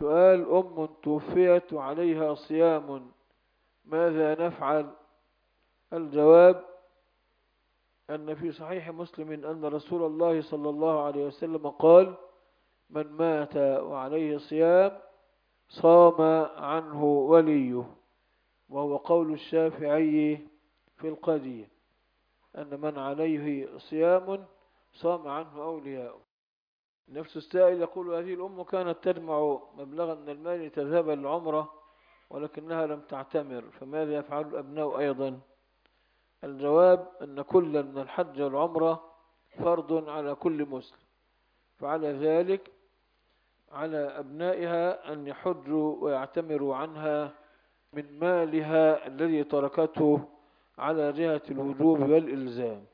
سؤال: أم توفيت وعليها صيام، ماذا نفعل؟ الجواب: أن في صحيح مسلم أن رسول الله صلى الله عليه وسلم قال: من مات وعليه صيام صام عنه وليه، وهو قول الشافعي في القديم، أن من عليه صيام صام عنه أولياؤه. نفس السائل يقول: هذه الأم كانت تجمع مبلغا من المال لتذهب للعمرة ولكنها لم تعتمر، فماذا يفعل الأبناء أيضا؟ الجواب: أن كل من الحج والعمرة فرض على كل مسلم، فعلى ذلك على أبنائها أن يحجوا ويعتمروا عنها من مالها الذي تركته على جهة الوجوب والإلزام.